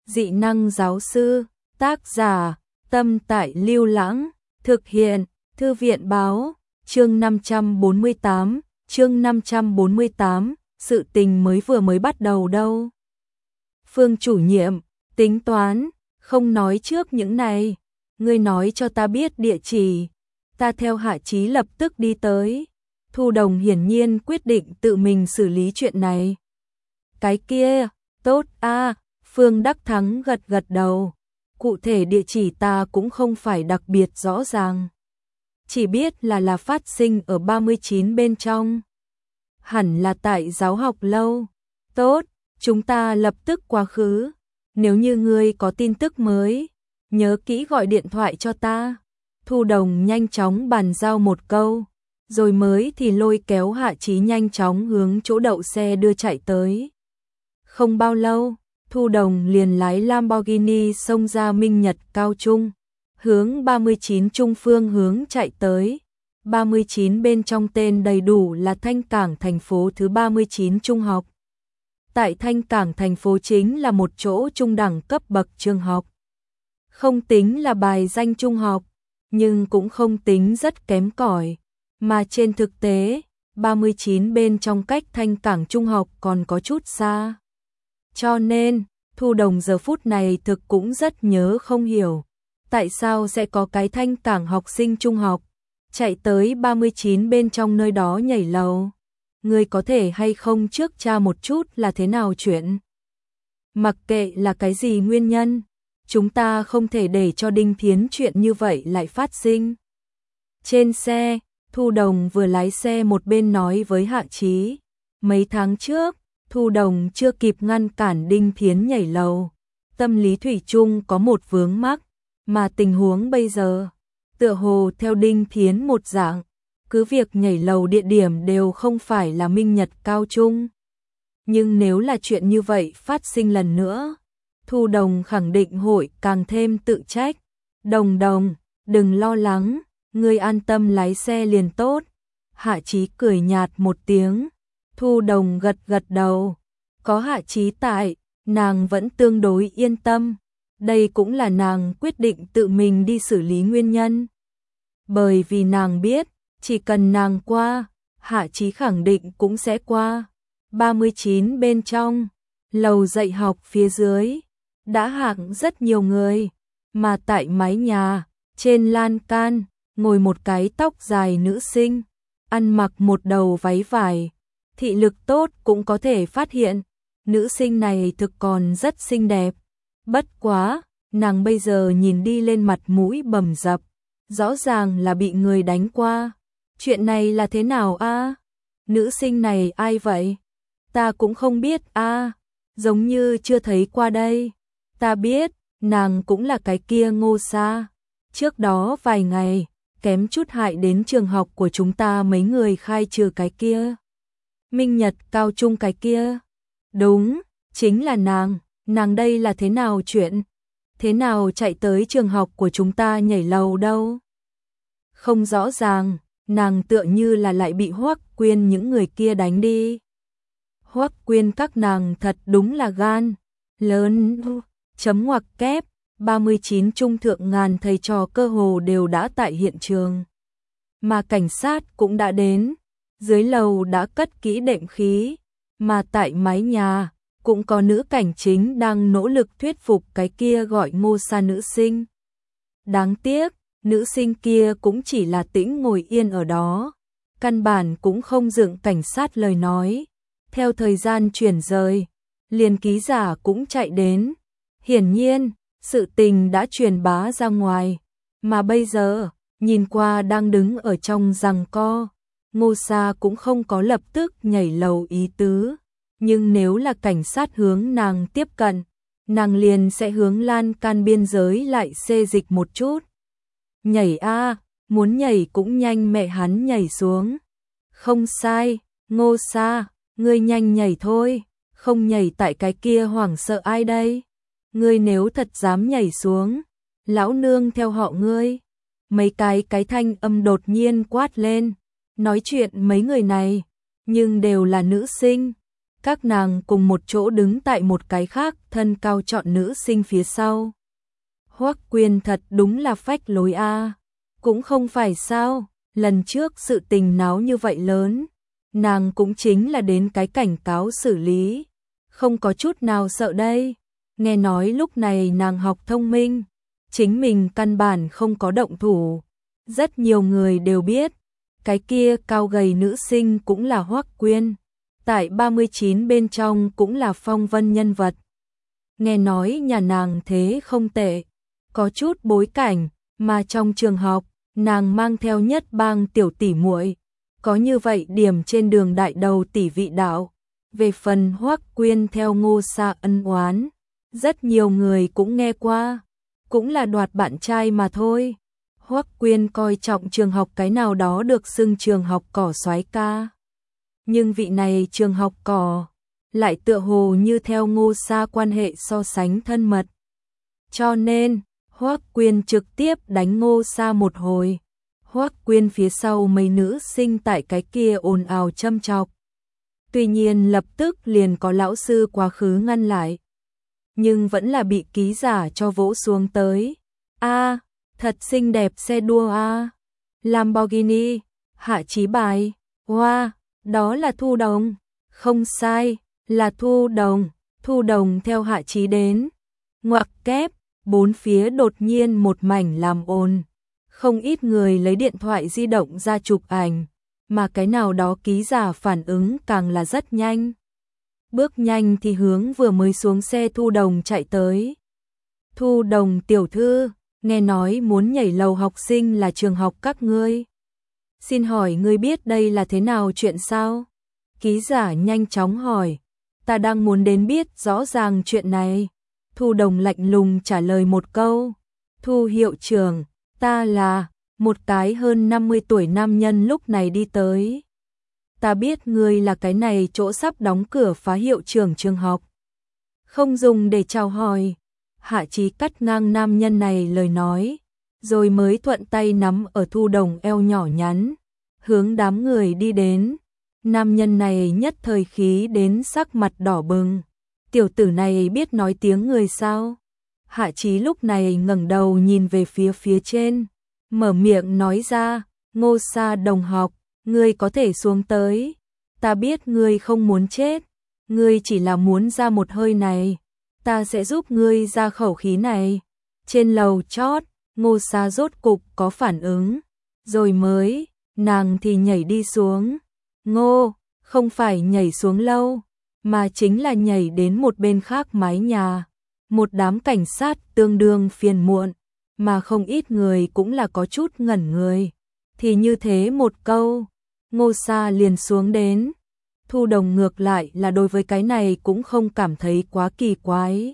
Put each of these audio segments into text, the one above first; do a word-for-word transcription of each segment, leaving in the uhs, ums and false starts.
Dị năng giáo sư, tác giả, Tâm Tại Lưu Lãng, thực hiện, Thư viện báo, chương năm trăm bốn mươi tám, chương năm trăm bốn mươi tám, sự tình mới vừa mới bắt đầu đâu. Phương chủ nhiệm, tính toán, không nói trước những này, ngươi nói cho ta biết địa chỉ, ta theo Hạ Chí lập tức đi tới. Thu Đồng hiển nhiên quyết định tự mình xử lý chuyện này. Cái kia, tốt a, Phương Đắc Thắng gật gật đầu. Cụ thể địa chỉ ta cũng không phải đặc biệt rõ ràng. Chỉ biết là là phát sinh ở ba mươi chín bên trong. Hẳn là tại giáo học lâu. Tốt, chúng ta lập tức quá khứ. Nếu như ngươi có tin tức mới, nhớ kỹ gọi điện thoại cho ta. Thu Đồng nhanh chóng bàn giao một câu, rồi mới thì lôi kéo Hạ Chí nhanh chóng hướng chỗ đậu xe đưa chạy tới. Không bao lâu, Thu Đồng liền lái Lamborghini xông ra Minh Nhật Cao Trung, hướng ba mươi chín Trung phương hướng chạy tới. ba mươi chín bên trong tên đầy đủ là Thanh Cảng thành phố thứ ba mươi chín Trung học. Tại Thanh Cảng thành phố chính là một chỗ trung đẳng cấp bậc trường học. Không tính là bài danh trung học, nhưng cũng không tính rất kém cỏi. Mà trên thực tế, ba mươi chín bên trong cách Thanh Cảng Trung học còn có chút xa. Cho nên, Thu Đồng giờ phút này thực cũng rất nhớ không hiểu. Tại sao sẽ có cái Thanh Cảng học sinh trung học, chạy tới ba mươi chín bên trong nơi đó nhảy lầu. Người có thể hay không trước tra một chút là thế nào chuyện. Mặc kệ là cái gì nguyên nhân, chúng ta không thể để cho Đinh Thiến chuyện như vậy lại phát sinh. Trên xe, Thu Đồng vừa lái xe một bên nói với Hạ Chí. Mấy tháng trước, Thu Đồng chưa kịp ngăn cản Đinh Thiến nhảy lầu. Tâm lý thủy chung có một vướng mắc, mà tình huống bây giờ, tựa hồ theo Đinh Thiến một dạng, cứ việc nhảy lầu địa điểm đều không phải là Minh Nhật Cao Trung. Nhưng nếu là chuyện như vậy phát sinh lần nữa, Thu Đồng khẳng định hội càng thêm tự trách. Đồng Đồng, đừng lo lắng, ngươi an tâm lái xe liền tốt. Hạ Chí cười nhạt một tiếng. Thu Đồng gật gật đầu. Có Hạ Chí tại, nàng vẫn tương đối yên tâm. Đây cũng là nàng quyết định tự mình đi xử lý nguyên nhân. Bởi vì nàng biết, chỉ cần nàng qua, Hạ Chí khẳng định cũng sẽ qua. ba mươi chín bên trong, lầu dạy học phía dưới, đã hạng rất nhiều người, mà tại mái nhà, trên lan can, ngồi một cái tóc dài nữ sinh, ăn mặc một đầu váy vải, thị lực tốt cũng có thể phát hiện, nữ sinh này thực còn rất xinh đẹp. Bất quá, nàng bây giờ nhìn đi lên mặt mũi bầm dập, rõ ràng là bị người đánh qua. Chuyện này là thế nào a? Nữ sinh này ai vậy? Ta cũng không biết a, giống như chưa thấy qua đây. Ta biết, nàng cũng là cái kia Ngô Sa. Trước đó vài ngày, kém chút hại đến trường học của chúng ta mấy người khai trừ cái kia. Minh Nhật Cao Trung cái kia. Đúng, chính là nàng. Nàng đây là thế nào chuyện? Thế nào chạy tới trường học của chúng ta nhảy lầu đâu? Không rõ ràng, nàng tựa như là lại bị Hoắc Quyên những người kia đánh đi. Hoắc Quyên các nàng thật đúng là gan lớn. Chấm ngoặc kép, ba mươi chín trung thượng ngàn thầy trò cơ hồ đều đã tại hiện trường. Mà cảnh sát cũng đã đến, dưới lầu đã cất kỹ đệm khí, mà tại mái nhà, cũng có nữ cảnh chính đang nỗ lực thuyết phục cái kia gọi Ngô Sa nữ sinh. Đáng tiếc, nữ sinh kia cũng chỉ là tĩnh ngồi yên ở đó, căn bản cũng không dựng cảnh sát lời nói. Theo thời gian chuyển rời, liền ký giả cũng chạy đến. Hiển nhiên, sự tình đã truyền bá ra ngoài, mà bây giờ, nhìn qua đang đứng ở trong giằng co, Ngô Sa cũng không có lập tức nhảy lầu ý tứ, nhưng nếu là cảnh sát hướng nàng tiếp cận, nàng liền sẽ hướng lan can biên giới lại xê dịch một chút. Nhảy a, muốn nhảy cũng nhanh mẹ hắn nhảy xuống. Không sai, Ngô Sa, ngươi nhanh nhảy thôi, không nhảy tại cái kia hoảng sợ ai đây? Ngươi nếu thật dám nhảy xuống, lão nương theo họ ngươi. Mấy cái cái thanh âm đột nhiên quát lên, nói chuyện mấy người này, nhưng đều là nữ sinh, Các nàng cùng một chỗ đứng tại một cái khác thân cao trọn nữ sinh phía sau. Hoắc Quyên thật đúng là phách lối a. Cũng không phải sao, lần trước sự tình náo như vậy lớn, nàng cũng chính là đến cái cảnh cáo xử lý, không có chút nào sợ đây. Nghe nói lúc này nàng học thông minh, chính mình căn bản không có động thủ. Rất nhiều người đều biết, cái kia cao gầy nữ sinh cũng là Hoắc Quyên, tại ba mươi chín bên trong cũng là phong vân nhân vật. Nghe nói nhà nàng thế không tệ, có chút bối cảnh, mà trong trường học, nàng mang theo nhất bang tiểu tỷ muội, có như vậy điểm trên đường đại đầu tỷ vị đạo. Về phần Hoắc Quyên theo Ngô Sa ân oán, rất nhiều người cũng nghe qua, cũng là đoạt bạn trai mà thôi. Hoắc Quyên coi trọng trường học cái nào đó được xưng trường học cỏ soái ca. Nhưng vị này trường học cỏ, lại tựa hồ như theo Ngô Sa quan hệ so sánh thân mật. Cho nên, Hoắc Quyên trực tiếp đánh Ngô Sa một hồi. Hoắc Quyên phía sau mấy nữ sinh tại cái kia ồn ào châm chọc. Tuy nhiên lập tức liền có lão sư quá khứ ngăn lại. Nhưng vẫn là bị ký giả cho vỗ xuống tới. A, thật xinh đẹp xe đua a. Lamborghini, Hạ Chí bài. Wow, đó là Thu Đồng. Không sai, là Thu Đồng. Thu Đồng theo Hạ Chí đến. Ngoặc kép, bốn phía đột nhiên một mảnh làm ồn. Không ít người lấy điện thoại di động ra chụp ảnh, mà cái nào đó ký giả phản ứng càng là rất nhanh. Bước nhanh thì hướng vừa mới xuống xe Thu Đồng chạy tới. Thu Đồng tiểu thư, nghe nói muốn nhảy lầu học sinh là trường học các ngươi. Xin hỏi ngươi biết đây là thế nào chuyện sao? Ký giả nhanh chóng hỏi. Ta đang muốn đến biết rõ ràng chuyện này. Thu Đồng lạnh lùng trả lời một câu. Thu hiệu trưởng, ta là một cái hơn năm mươi tuổi nam nhân lúc này đi tới. Ta biết ngươi là cái này chỗ sắp đóng cửa phá hiệu trưởng trường học. Không dùng để chào hỏi. Hạ Chí cắt ngang nam nhân này lời nói, rồi mới thuận tay nắm ở Thu Đồng eo nhỏ nhắn, hướng đám người đi đến. Nam nhân này nhất thời khí đến sắc mặt đỏ bừng. Tiểu tử này biết nói tiếng người sao? Hạ Chí lúc này ngẩng đầu nhìn về phía phía trên, mở miệng nói ra, Ngô Sa đồng học, ngươi có thể xuống tới. Ta biết ngươi không muốn chết, ngươi chỉ là muốn ra một hơi này. Ta sẽ giúp ngươi ra khẩu khí này. Trên lầu chót, Ngô Sa rốt cục có phản ứng, rồi mới, nàng thì nhảy đi xuống. Ngô, không phải nhảy xuống lâu, mà chính là nhảy đến một bên khác mái nhà. Một đám cảnh sát tương đương phiền muộn, mà không ít người cũng là có chút ngẩn người. Thì như thế một câu, Ngô Sa liền xuống đến. Thu Đồng ngược lại là đối với cái này cũng không cảm thấy quá kỳ quái.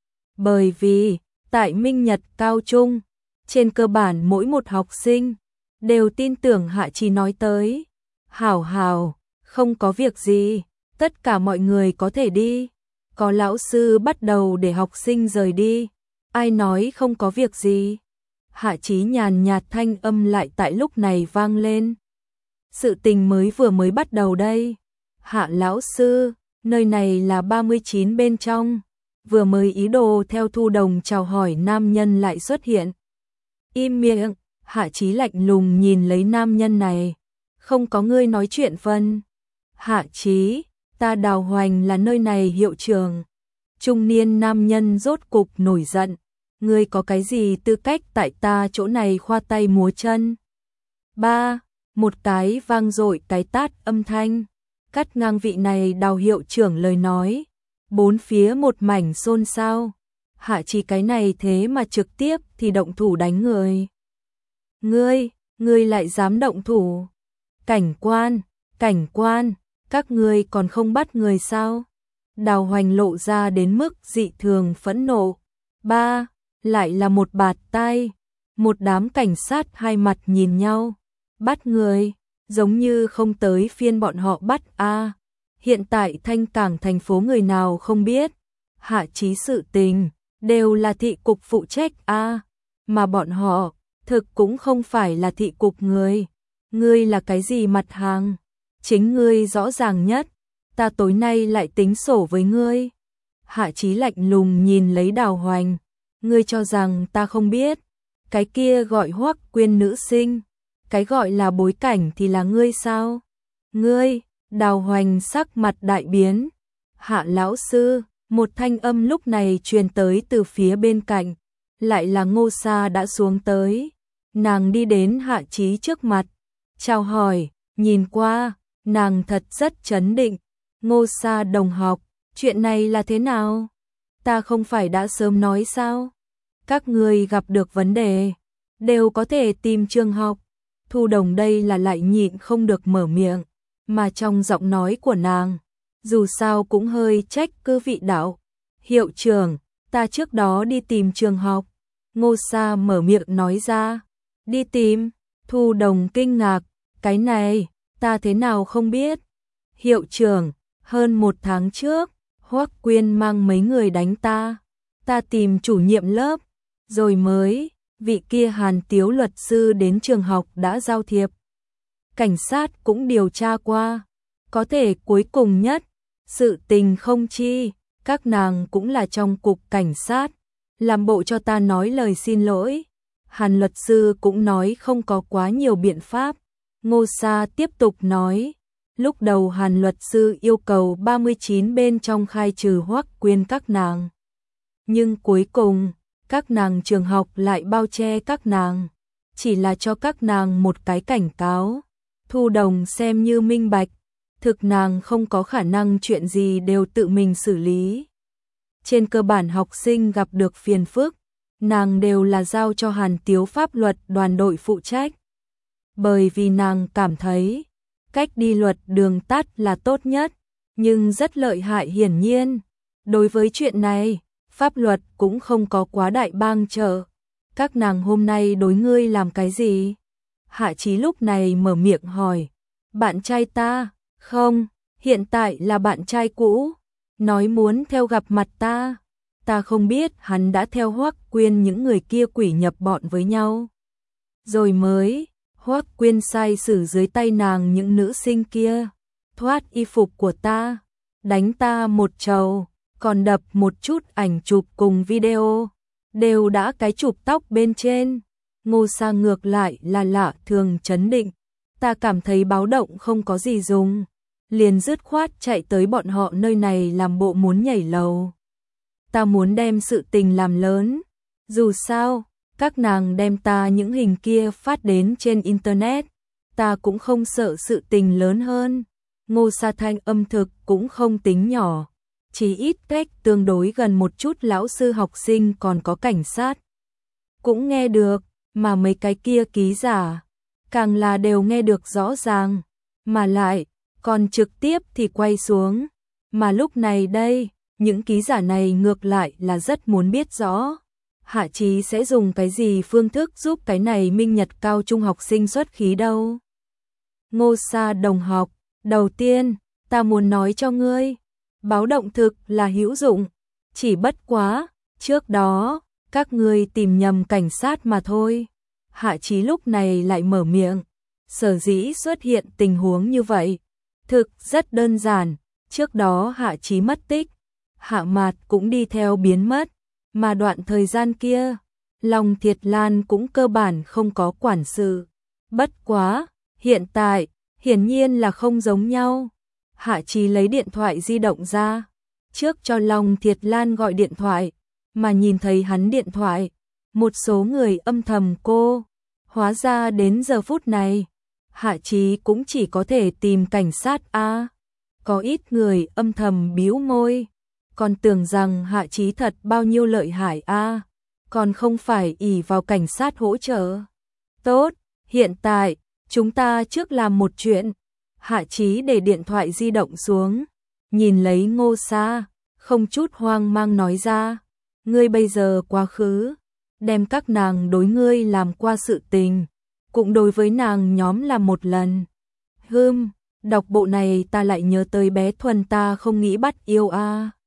Bởi vì, tại Minh Nhật Cao Trung, trên cơ bản mỗi một học sinh đều tin tưởng Hạ Chí nói tới. Hảo hảo, không có việc gì, tất cả mọi người có thể đi. Có lão sư bắt đầu để học sinh rời đi. Ai nói không có việc gì? Hạ Chí nhàn nhạt thanh âm lại tại lúc này vang lên. Sự tình mới vừa mới bắt đầu đây. Hạ lão sư, nơi này là ba mươi chín bên trong. Vừa mới ý đồ theo Thu Đồng chào hỏi nam nhân lại xuất hiện. Im miệng, Hạ Chí lạnh lùng nhìn lấy nam nhân này. Không có ngươi nói chuyện phân. Hạ Chí, ta Đào Hoành là nơi này hiệu trưởng. Trung niên nam nhân rốt cục nổi giận. Ngươi có cái gì tư cách tại ta chỗ này khoa tay múa chân? Ba, một cái vang dội cái tát âm thanh, cắt ngang vị này Đào hiệu trưởng lời nói. Bốn phía một mảnh xôn xao. Hạ Chí cái này thế mà trực tiếp thì động thủ đánh người. Ngươi, ngươi lại dám động thủ? Cảnh quan, cảnh quan, các ngươi còn không bắt người sao? Đào Hoành lộ ra đến mức dị thường phẫn nộ. Ba, lại là một bạt tai. Một đám cảnh sát hai mặt nhìn nhau. Bắt người, giống như không tới phiên bọn họ bắt a. Hiện tại Thanh Cảng thành phố người nào không biết. Hạ Chí sự tình, đều là thị cục phụ trách a. Mà bọn họ, thực cũng không phải là thị cục người. Ngươi là cái gì mặt hàng? Chính ngươi rõ ràng nhất. ta tối nay lại tính sổ với ngươi. Hạ Chí lạnh lùng nhìn lấy Đào Hoành, ngươi cho rằng ta không biết, cái kia gọi Hoắc Quyên nữ sinh, cái gọi là bối cảnh thì là ngươi sao? Ngươi, Đào Hoành sắc mặt đại biến. Hạ lão sư, một thanh âm lúc này truyền tới từ phía bên cạnh, lại là Ngô Sa đã xuống tới. Nàng đi đến Hạ Chí trước mặt, chào hỏi, nhìn qua, nàng thật rất trấn định. Ngô Sa đồng học, chuyện này là thế nào? Ta không phải đã sớm nói sao? Các người gặp được vấn đề, đều có thể tìm trường học. Thu Đồng đây là lại nhịn không được mở miệng, mà trong giọng nói của nàng, dù sao cũng hơi trách cứ vị đạo. Hiệu trưởng, ta trước đó đi tìm trường học. Ngô Sa mở miệng nói ra. Đi tìm? Thu Đồng kinh ngạc, cái này, ta thế nào không biết? Hiệu trưởng, hơn một tháng trước, Hoắc Quyên mang mấy người đánh ta. Ta tìm chủ nhiệm lớp, rồi mới, vị kia Hàn Tiếu luật sư đến trường học đã giao thiệp. Cảnh sát cũng điều tra qua, có thể cuối cùng nhất, sự tình không chi, các nàng cũng là trong cục cảnh sát, làm bộ cho ta nói lời xin lỗi. Hàn luật sư cũng nói không có quá nhiều biện pháp. Ngô Sa tiếp tục nói, lúc đầu Hàn luật sư yêu cầu ba mươi chín bên trong khai trừ Hoắc Quyên các nàng. Nhưng cuối cùng, các nàng trường học lại bao che các nàng, chỉ là cho các nàng một cái cảnh cáo. Thu Đồng xem như minh bạch, thực nàng không có khả năng chuyện gì đều tự mình xử lý. Trên cơ bản học sinh gặp được phiền phức, nàng đều là giao cho Hàn Tiếu pháp luật đoàn đội phụ trách. Bởi vì nàng cảm thấy, cách đi luật đường tắt là tốt nhất, nhưng rất lợi hại hiển nhiên. Đối với chuyện này, pháp luật cũng không có quá đại bang trợ. Các nàng hôm nay đối ngươi làm cái gì? Hạ Chí lúc này mở miệng hỏi. Bạn trai ta? Không, hiện tại là bạn trai cũ. Nói muốn theo gặp mặt ta. Ta không biết hắn đã theo Hoắc Quyên những người kia quỷ nhập bọn với nhau. Rồi mới, Hoắc Quyên sai xử dưới tay nàng những nữ sinh kia, thoát y phục của ta, đánh ta một trầu, còn đập một chút ảnh chụp cùng video, đều đã cái chụp tóc bên trên. Ngô Sa ngược lại là lạ thường trấn định, ta cảm thấy báo động không có gì dùng, liền dứt khoát chạy tới bọn họ nơi này làm bộ muốn nhảy lầu. Ta muốn đem sự tình làm lớn, dù sao, các nàng đem ta những hình kia phát đến trên internet, ta cũng không sợ sự tình lớn hơn. Ngô Sa thanh âm thực cũng không tính nhỏ, chỉ ít cách tương đối gần một chút lão sư học sinh còn có cảnh sát. Cũng nghe được, mà mấy cái kia ký giả, càng là đều nghe được rõ ràng, mà lại, còn trực tiếp thì quay xuống. Mà lúc này đây, những ký giả này ngược lại là rất muốn biết rõ. Hạ Chí sẽ dùng cái gì phương thức giúp cái này minh nhật cao trung học sinh xuất khí đâu. Ngô Sa đồng học, đầu tiên, ta muốn nói cho ngươi, báo động thực là hữu dụng, chỉ bất quá, trước đó, các ngươi tìm nhầm cảnh sát mà thôi. Hạ Chí lúc này lại mở miệng, sở dĩ xuất hiện tình huống như vậy, thực rất đơn giản, trước đó Hạ Chí mất tích, Hạ Mạt cũng đi theo biến mất. Mà đoạn thời gian kia, Long Thiệt Lan cũng cơ bản không có quản sự. Bất quá, hiện tại, hiển nhiên là không giống nhau. Hạ Chí lấy điện thoại di động ra, trước cho Long Thiệt Lan gọi điện thoại, mà nhìn thấy hắn điện thoại, một số người âm thầm cô. Hóa ra đến giờ phút này, Hạ Chí cũng chỉ có thể tìm cảnh sát a. Có ít người âm thầm bĩu môi. Còn tưởng rằng Hạ Chí thật bao nhiêu lợi hại a, còn không phải ỷ vào cảnh sát hỗ trợ. Tốt, hiện tại, chúng ta trước làm một chuyện. Hạ Chí để điện thoại di động xuống, nhìn lấy Ngô Sa, không chút hoang mang nói ra. Ngươi bây giờ quá khứ, đem các nàng đối ngươi làm qua sự tình, cũng đối với nàng nhóm làm một lần. Hừm, đọc bộ này ta lại nhớ tới bé Thuần ta không nghĩ bắt yêu a.